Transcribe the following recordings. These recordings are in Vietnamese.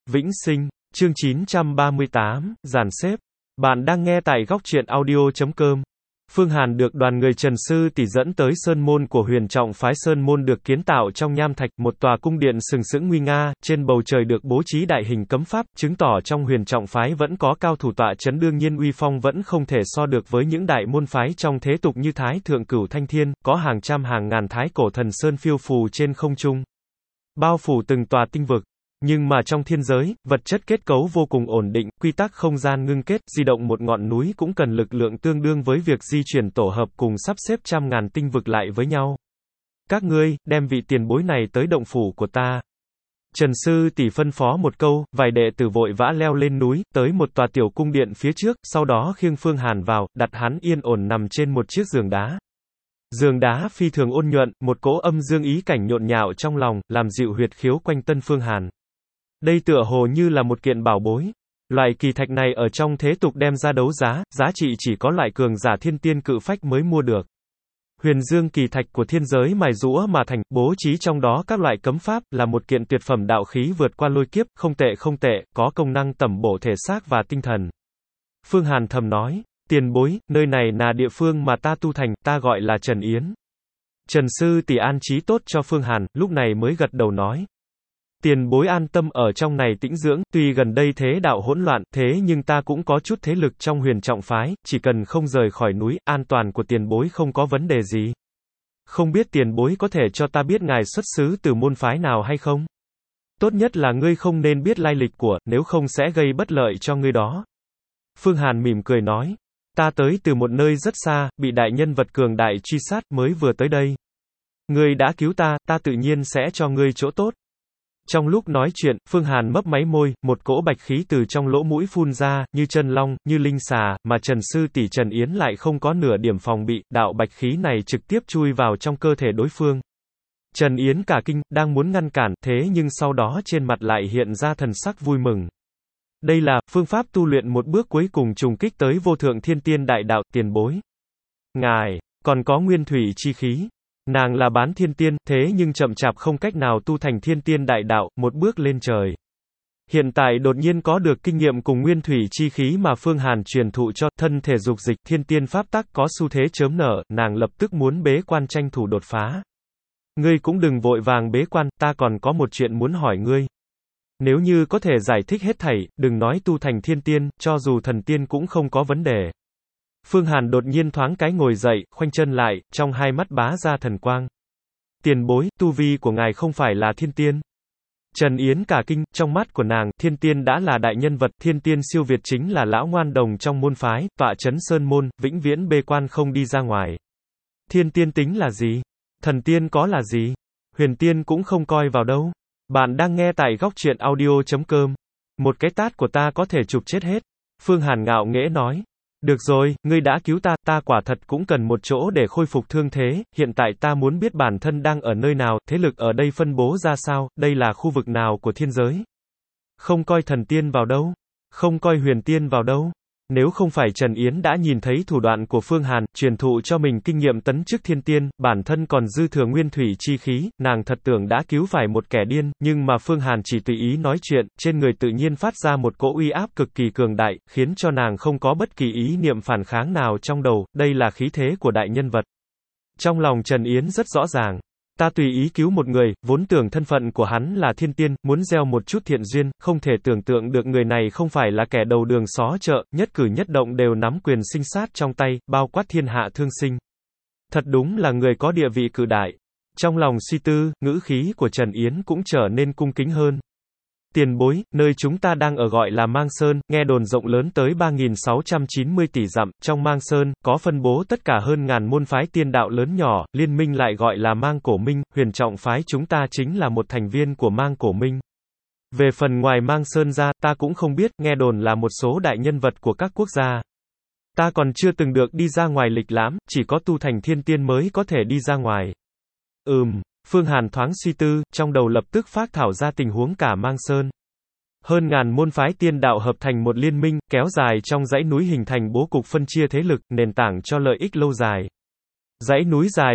Vĩnh Sinh, chương 938, dàn xếp. Bạn đang nghe tại góc truyện audio.com. Phương Hàn được đoàn người Trần Sư Tỷ dẫn tới sơn môn của Huyền Trọng phái. Sơn môn được kiến tạo trong nham thạch, một tòa cung điện sừng sững nguy nga, trên bầu trời được bố trí đại hình cấm pháp, chứng tỏ trong Huyền Trọng phái vẫn có cao thủ tọa chấn. Đương nhiên uy phong vẫn không thể so được với những đại môn phái trong thế tục như Thái Thượng Cửu Thanh Thiên, có hàng trăm hàng ngàn thái cổ thần sơn phiêu phù trên không trung, bao phủ từng tòa tinh vực. Nhưng mà trong thiên giới, vật chất kết cấu vô cùng ổn định, quy tắc không gian ngưng kết, di động một ngọn núi cũng cần lực lượng tương đương với việc di chuyển tổ hợp cùng sắp xếp trăm ngàn tinh vực lại với nhau. Các ngươi, đem vị tiền bối này tới động phủ của ta. Trần Sư Tỷ phân phó một câu, vài đệ tử vội vã leo lên núi, tới một tòa tiểu cung điện phía trước, sau đó khiêng Phương Hàn vào, đặt hắn yên ổn nằm trên một chiếc giường đá. Giường đá phi thường ôn nhuận, một cỗ âm dương ý cảnh nhộn nhạo trong lòng, làm dịu huyệt khiếu quanh Tân Phương Hàn. Đây tựa hồ như là một kiện bảo bối. Loại kỳ thạch này ở trong thế tục đem ra đấu giá, giá trị chỉ có loại cường giả thiên tiên cự phách mới mua được. Huyền dương kỳ thạch của thiên giới mài rũa mà thành, bố trí trong đó các loại cấm pháp, là một kiện tuyệt phẩm đạo khí vượt qua lôi kiếp, không tệ, có công năng tẩm bổ thể xác và tinh thần. Phương Hàn thầm nói, tiền bối, nơi này là địa phương mà ta tu thành, ta gọi là Trần Yến. Trần Sư Tỷ an trí tốt cho Phương Hàn, lúc này mới gật đầu nói. Tiền bối an tâm ở trong này tĩnh dưỡng, tuy gần đây thế đạo hỗn loạn, thế nhưng ta cũng có chút thế lực trong Huyền Trọng phái, chỉ cần không rời khỏi núi, an toàn của tiền bối không có vấn đề gì. Không biết tiền bối có thể cho ta biết ngài xuất xứ từ môn phái nào hay không? Tốt nhất là ngươi không nên biết lai lịch của, nếu không sẽ gây bất lợi cho ngươi đó. Phương Hàn mỉm cười nói, ta tới từ một nơi rất xa, bị đại nhân vật cường đại truy sát, mới vừa tới đây. Ngươi đã cứu ta, ta tự nhiên sẽ cho ngươi chỗ tốt. Trong lúc nói chuyện, Phương Hàn mấp máy môi, một cỗ bạch khí từ trong lỗ mũi phun ra, như chân long, như linh xà, mà Trần Sư Tỷ Trần Yến lại không có nửa điểm phòng bị, đạo bạch khí này trực tiếp chui vào trong cơ thể đối phương. Trần Yến cả kinh, đang muốn ngăn cản, thế nhưng sau đó trên mặt lại hiện ra thần sắc vui mừng. Đây là phương pháp tu luyện một bước cuối cùng trùng kích tới vô thượng thiên tiên đại đạo, tiền bối. Ngài, còn có nguyên thủy chi khí. Nàng là bán thiên tiên, thế nhưng chậm chạp không cách nào tu thành thiên tiên đại đạo, một bước lên trời. Hiện tại đột nhiên có được kinh nghiệm cùng nguyên thủy chi khí mà Phương Hàn truyền thụ cho, thân thể dục dịch, thiên tiên pháp tắc có xu thế chớm nở, nàng lập tức muốn bế quan tranh thủ đột phá. Ngươi cũng đừng vội vàng bế quan, ta còn có một chuyện muốn hỏi ngươi. Nếu như có thể giải thích hết thảy, đừng nói tu thành thiên tiên, cho dù thần tiên cũng không có vấn đề. Phương Hàn đột nhiên thoáng cái ngồi dậy, khoanh chân lại, trong hai mắt bá ra thần quang. Tiền bối, tu vi của ngài không phải là thiên tiên. Trần Yến cả kinh, trong mắt của nàng, thiên tiên đã là đại nhân vật, thiên tiên siêu việt chính là lão ngoan đồng trong môn phái, tọa chấn sơn môn, vĩnh viễn bê quan không đi ra ngoài. Thiên tiên tính là gì? Thần tiên có là gì? Huyền tiên cũng không coi vào đâu. Bạn đang nghe tại góc truyện audio.com. Một cái tát của ta có thể chụp chết hết. Phương Hàn ngạo nghễ nói. Được rồi, ngươi đã cứu ta, ta quả thật cũng cần một chỗ để khôi phục thương thế, hiện tại ta muốn biết bản thân đang ở nơi nào, thế lực ở đây phân bố ra sao, đây là khu vực nào của thiên giới. Không coi thần tiên vào đâu, không coi huyền tiên vào đâu. Nếu không phải Trần Yến đã nhìn thấy thủ đoạn của Phương Hàn, truyền thụ cho mình kinh nghiệm tấn chức thiên tiên, bản thân còn dư thừa nguyên thủy chi khí, nàng thật tưởng đã cứu phải một kẻ điên, nhưng mà Phương Hàn chỉ tùy ý nói chuyện, trên người tự nhiên phát ra một cỗ uy áp cực kỳ cường đại, khiến cho nàng không có bất kỳ ý niệm phản kháng nào trong đầu, đây là khí thế của đại nhân vật. Trong lòng Trần Yến rất rõ ràng. Ta tùy ý cứu một người, vốn tưởng thân phận của hắn là thiên tiên, muốn gieo một chút thiện duyên, không thể tưởng tượng được người này không phải là kẻ đầu đường xó chợ, nhất cử nhất động đều nắm quyền sinh sát trong tay, bao quát thiên hạ thương sinh. Thật đúng là người có địa vị cự đại. Trong lòng suy tư, ngữ khí của Trần Yến cũng trở nên cung kính hơn. Tiền bối, nơi chúng ta đang ở gọi là Mang Sơn, nghe đồn rộng lớn tới 3.690 tỷ dặm, trong Mang Sơn, có phân bố tất cả hơn ngàn môn phái tiên đạo lớn nhỏ, liên minh lại gọi là Mang Cổ Minh, Huyền Trọng phái chúng ta chính là một thành viên của Mang Cổ Minh. Về phần ngoài Mang Sơn ra, ta cũng không biết, nghe đồn là một số đại nhân vật của các quốc gia. Ta còn chưa từng được đi ra ngoài lịch lãm, chỉ có tu thành thiên tiên mới có thể đi ra ngoài. Phương Hàn thoáng suy tư, trong đầu lập tức phác thảo ra tình huống cả Mang Sơn. Hơn ngàn môn phái tiên đạo hợp thành một liên minh, kéo dài trong dãy núi hình thành bố cục phân chia thế lực, nền tảng cho lợi ích lâu dài. Dãy núi dài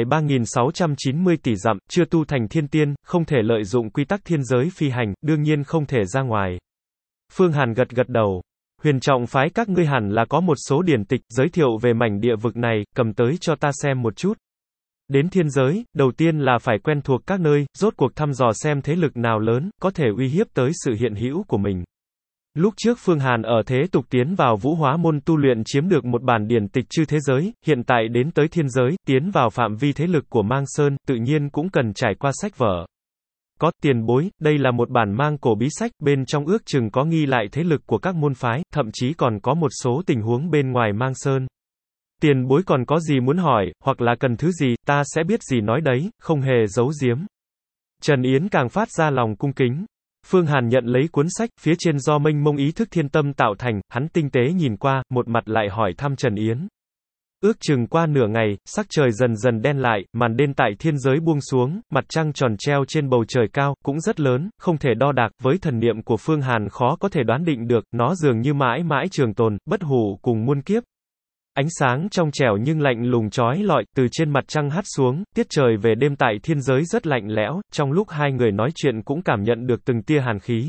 3.690 tỷ dặm, chưa tu thành thiên tiên, không thể lợi dụng quy tắc thiên giới phi hành, đương nhiên không thể ra ngoài. Phương Hàn gật gật đầu. Huyền Trọng phái các ngươi hẳn là có một số điển tịch, giới thiệu về mảnh địa vực này, cầm tới cho ta xem một chút. Đến thiên giới, đầu tiên là phải quen thuộc các nơi, rốt cuộc thăm dò xem thế lực nào lớn, có thể uy hiếp tới sự hiện hữu của mình. Lúc trước Phương Hàn ở thế tục tiến vào Vũ Hóa môn tu luyện chiếm được một bản điển tịch chư thế giới, hiện tại đến tới thiên giới, tiến vào phạm vi thế lực của Mang Sơn, tự nhiên cũng cần trải qua sách vở. Có, tiền bối, đây là một bản mang cổ bí sách, bên trong ước chừng có ghi lại thế lực của các môn phái, thậm chí còn có một số tình huống bên ngoài Mang Sơn. Tiền bối còn có gì muốn hỏi, hoặc là cần thứ gì, ta sẽ biết gì nói đấy, không hề giấu giếm. Trần Yến càng phát ra lòng cung kính. Phương Hàn nhận lấy cuốn sách, phía trên do mênh mông ý thức thiên tâm tạo thành, hắn tinh tế nhìn qua, một mặt lại hỏi thăm Trần Yến. Ước chừng qua nửa ngày, sắc trời dần dần đen lại, màn đêm tại thiên giới buông xuống, mặt trăng tròn treo trên bầu trời cao, cũng rất lớn, không thể đo đạc, với thần niệm của Phương Hàn khó có thể đoán định được, nó dường như mãi mãi trường tồn, bất hủ cùng muôn kiếp. Ánh sáng trong trẻo nhưng lạnh lùng chói lọi, từ trên mặt trăng hắt xuống, tiết trời về đêm tại thiên giới rất lạnh lẽo, trong lúc hai người nói chuyện cũng cảm nhận được từng tia hàn khí.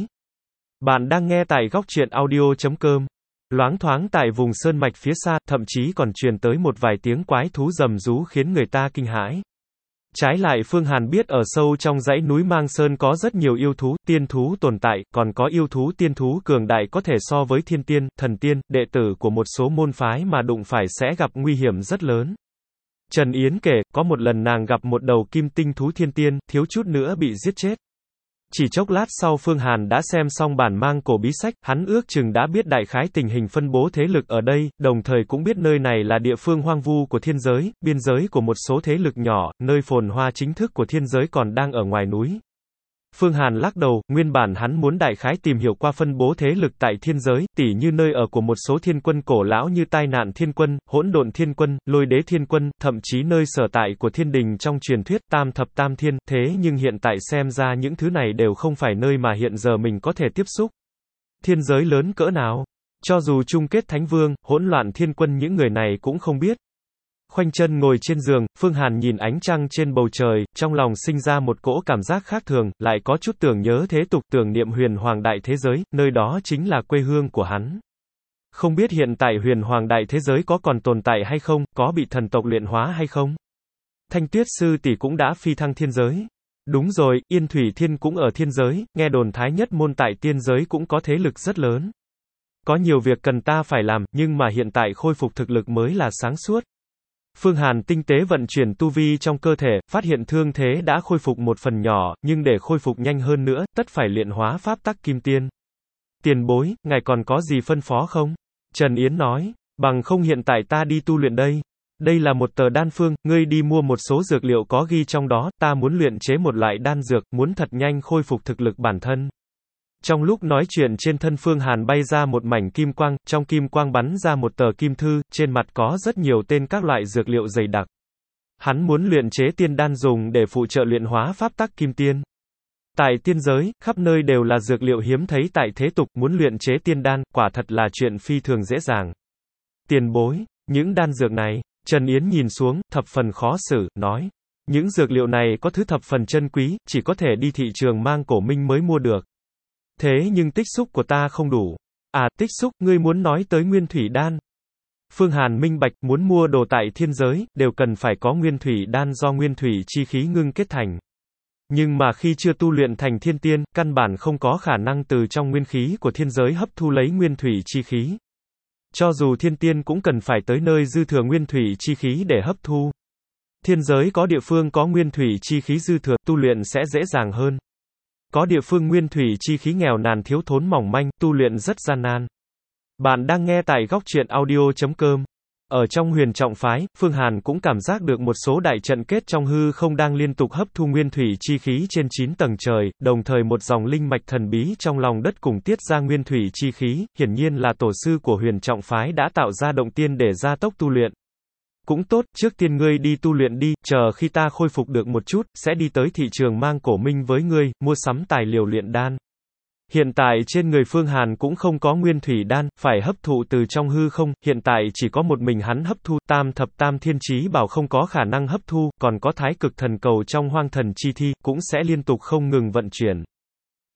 Bạn đang nghe tại góc truyện audio.com. Loáng thoáng tại vùng sơn mạch phía xa, thậm chí còn truyền tới một vài tiếng quái thú rầm rú khiến người ta kinh hãi. Trái lại Phương Hàn biết ở sâu trong dãy núi Mang Sơn có rất nhiều yêu thú, tiên thú tồn tại, còn có yêu thú tiên thú cường đại có thể so với thiên tiên, thần tiên, đệ tử của một số môn phái mà đụng phải sẽ gặp nguy hiểm rất lớn. Trần Yến kể, có một lần nàng gặp một đầu kim tinh thú thiên tiên, thiếu chút nữa bị giết chết. Chỉ chốc lát sau Phương Hàn đã xem xong bản mang cổ bí sách, hắn ước chừng đã biết đại khái tình hình phân bố thế lực ở đây, đồng thời cũng biết nơi này là địa phương hoang vu của thiên giới, biên giới của một số thế lực nhỏ, nơi phồn hoa chính thức của thiên giới còn đang ở ngoài núi. Phương Hàn lắc đầu, nguyên bản hắn muốn đại khái tìm hiểu qua phân bố thế lực tại thiên giới, tỉ như nơi ở của một số thiên quân cổ lão như Tai Nạn Thiên Quân, Hỗn Độn Thiên Quân, Lôi Đế Thiên Quân, thậm chí nơi sở tại của thiên đình trong truyền thuyết Tam Thập Tam Thiên, thế nhưng hiện tại xem ra những thứ này đều không phải nơi mà hiện giờ mình có thể tiếp xúc. Thiên giới lớn cỡ nào? Cho dù chung kết Thánh Vương, Hỗn Loạn Thiên Quân những người này cũng không biết. Khoanh chân ngồi trên giường, Phương Hàn nhìn ánh trăng trên bầu trời, trong lòng sinh ra một cỗ cảm giác khác thường, lại có chút tưởng nhớ thế tục, tưởng niệm huyền hoàng đại thế giới, nơi đó chính là quê hương của hắn. Không biết hiện tại huyền hoàng đại thế giới có còn tồn tại hay không, có bị thần tộc luyện hóa hay không? Thanh Tuyết sư tỷ cũng đã phi thăng thiên giới. Đúng rồi, Yên Thủy Thiên cũng ở thiên giới, nghe đồn Thái Nhất môn tại tiên giới cũng có thế lực rất lớn. Có nhiều việc cần ta phải làm, nhưng mà hiện tại khôi phục thực lực mới là sáng suốt. Phương Hàn tinh tế vận chuyển tu vi trong cơ thể, phát hiện thương thế đã khôi phục một phần nhỏ, nhưng để khôi phục nhanh hơn nữa, tất phải luyện hóa pháp tắc kim tiên. Tiền bối, ngài còn có gì phân phó không? Trần Yến nói, bằng không hiện tại ta đi tu luyện đây. Đây là một tờ đan phương, ngươi đi mua một số dược liệu có ghi trong đó, ta muốn luyện chế một loại đan dược, muốn thật nhanh khôi phục thực lực bản thân. Trong lúc nói chuyện trên thân Phương Hàn bay ra một mảnh kim quang, trong kim quang bắn ra một tờ kim thư, trên mặt có rất nhiều tên các loại dược liệu dày đặc. Hắn muốn luyện chế tiên đan dùng để phụ trợ luyện hóa pháp tắc kim tiên. Tại tiên giới, khắp nơi đều là dược liệu hiếm thấy tại thế tục, muốn luyện chế tiên đan, quả thật là chuyện phi thường dễ dàng. Tiền bối, những đan dược này, Trần Yến nhìn xuống, thập phần khó xử, nói. Những dược liệu này có thứ thập phần chân quý, chỉ có thể đi thị trường Mang Cổ Minh mới mua được. Thế nhưng tích xúc của ta không đủ. À, tích xúc, ngươi muốn nói tới nguyên thủy đan. Phương Hàn minh bạch, muốn mua đồ tại thiên giới, đều cần phải có nguyên thủy đan do nguyên thủy chi khí ngưng kết thành. Nhưng mà khi chưa tu luyện thành thiên tiên, căn bản không có khả năng từ trong nguyên khí của thiên giới hấp thu lấy nguyên thủy chi khí. Cho dù thiên tiên cũng cần phải tới nơi dư thừa nguyên thủy chi khí để hấp thu. Thiên giới có địa phương có nguyên thủy chi khí dư thừa, tu luyện sẽ dễ dàng hơn. Có địa phương nguyên thủy chi khí nghèo nàn thiếu thốn mỏng manh, tu luyện rất gian nan. Bạn đang nghe tại góc truyện audio.com. Ở trong huyền trọng phái, Phương Hàn cũng cảm giác được một số đại trận kết trong hư không đang liên tục hấp thu nguyên thủy chi khí trên 9 tầng trời, đồng thời một dòng linh mạch thần bí trong lòng đất cùng tiết ra nguyên thủy chi khí, hiển nhiên là tổ sư của huyền trọng phái đã tạo ra động tiên để gia tốc tu luyện. Cũng tốt, trước tiên ngươi đi tu luyện đi, chờ khi ta khôi phục được một chút, sẽ đi tới thị trường Mang Cổ Minh với ngươi, mua sắm tài liệu luyện đan. Hiện tại trên người Phương Hàn cũng không có nguyên thủy đan, phải hấp thụ từ trong hư không, hiện tại chỉ có một mình hắn hấp thu, Tam Thập Tam Thiên Chí bảo không có khả năng hấp thu, còn có Thái Cực Thần Cầu trong Hoang Thần Chi Thi, cũng sẽ liên tục không ngừng vận chuyển.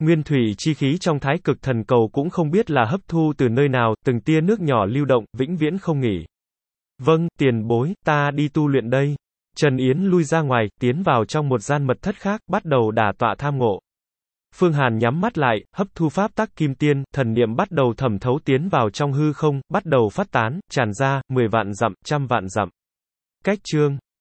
Nguyên thủy chi khí trong thái cực thần cầu cũng không biết là hấp thu từ nơi nào, từng tia nước nhỏ lưu động, vĩnh viễn không nghỉ. Vâng, tiền bối, ta đi tu luyện đây. Trần Yến lui ra ngoài, tiến vào trong một gian mật thất khác, bắt đầu đả tọa tham ngộ. Phương Hàn nhắm mắt lại, hấp thu pháp tắc kim tiên, thần niệm bắt đầu thẩm thấu tiến vào trong hư không, bắt đầu phát tán, tràn ra, 10 vạn dặm, trăm vạn dặm. Cách chương